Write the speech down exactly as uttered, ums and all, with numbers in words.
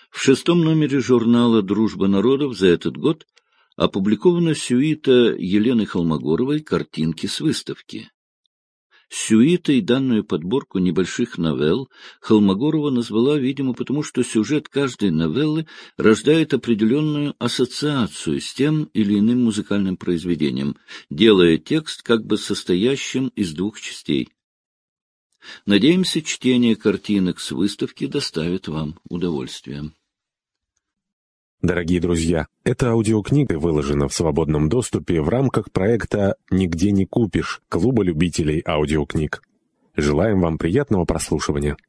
В шестом номере журнала «Дружба народов» за этот год опубликована сюита Елены Холмогоровой «Картинки с выставки». Сюитой данную подборку небольших новелл Холмогорова назвала, видимо, потому что сюжет каждой новеллы рождает определенную ассоциацию с тем или иным музыкальным произведением, делая текст как бы состоящим из двух частей. Надеемся, чтение картинок с выставки доставит вам удовольствие. Дорогие друзья, эта аудиокнига выложена в свободном доступе в рамках проекта «Нигде не купишь» Клуба любителей аудиокниг. Желаем вам приятного прослушивания.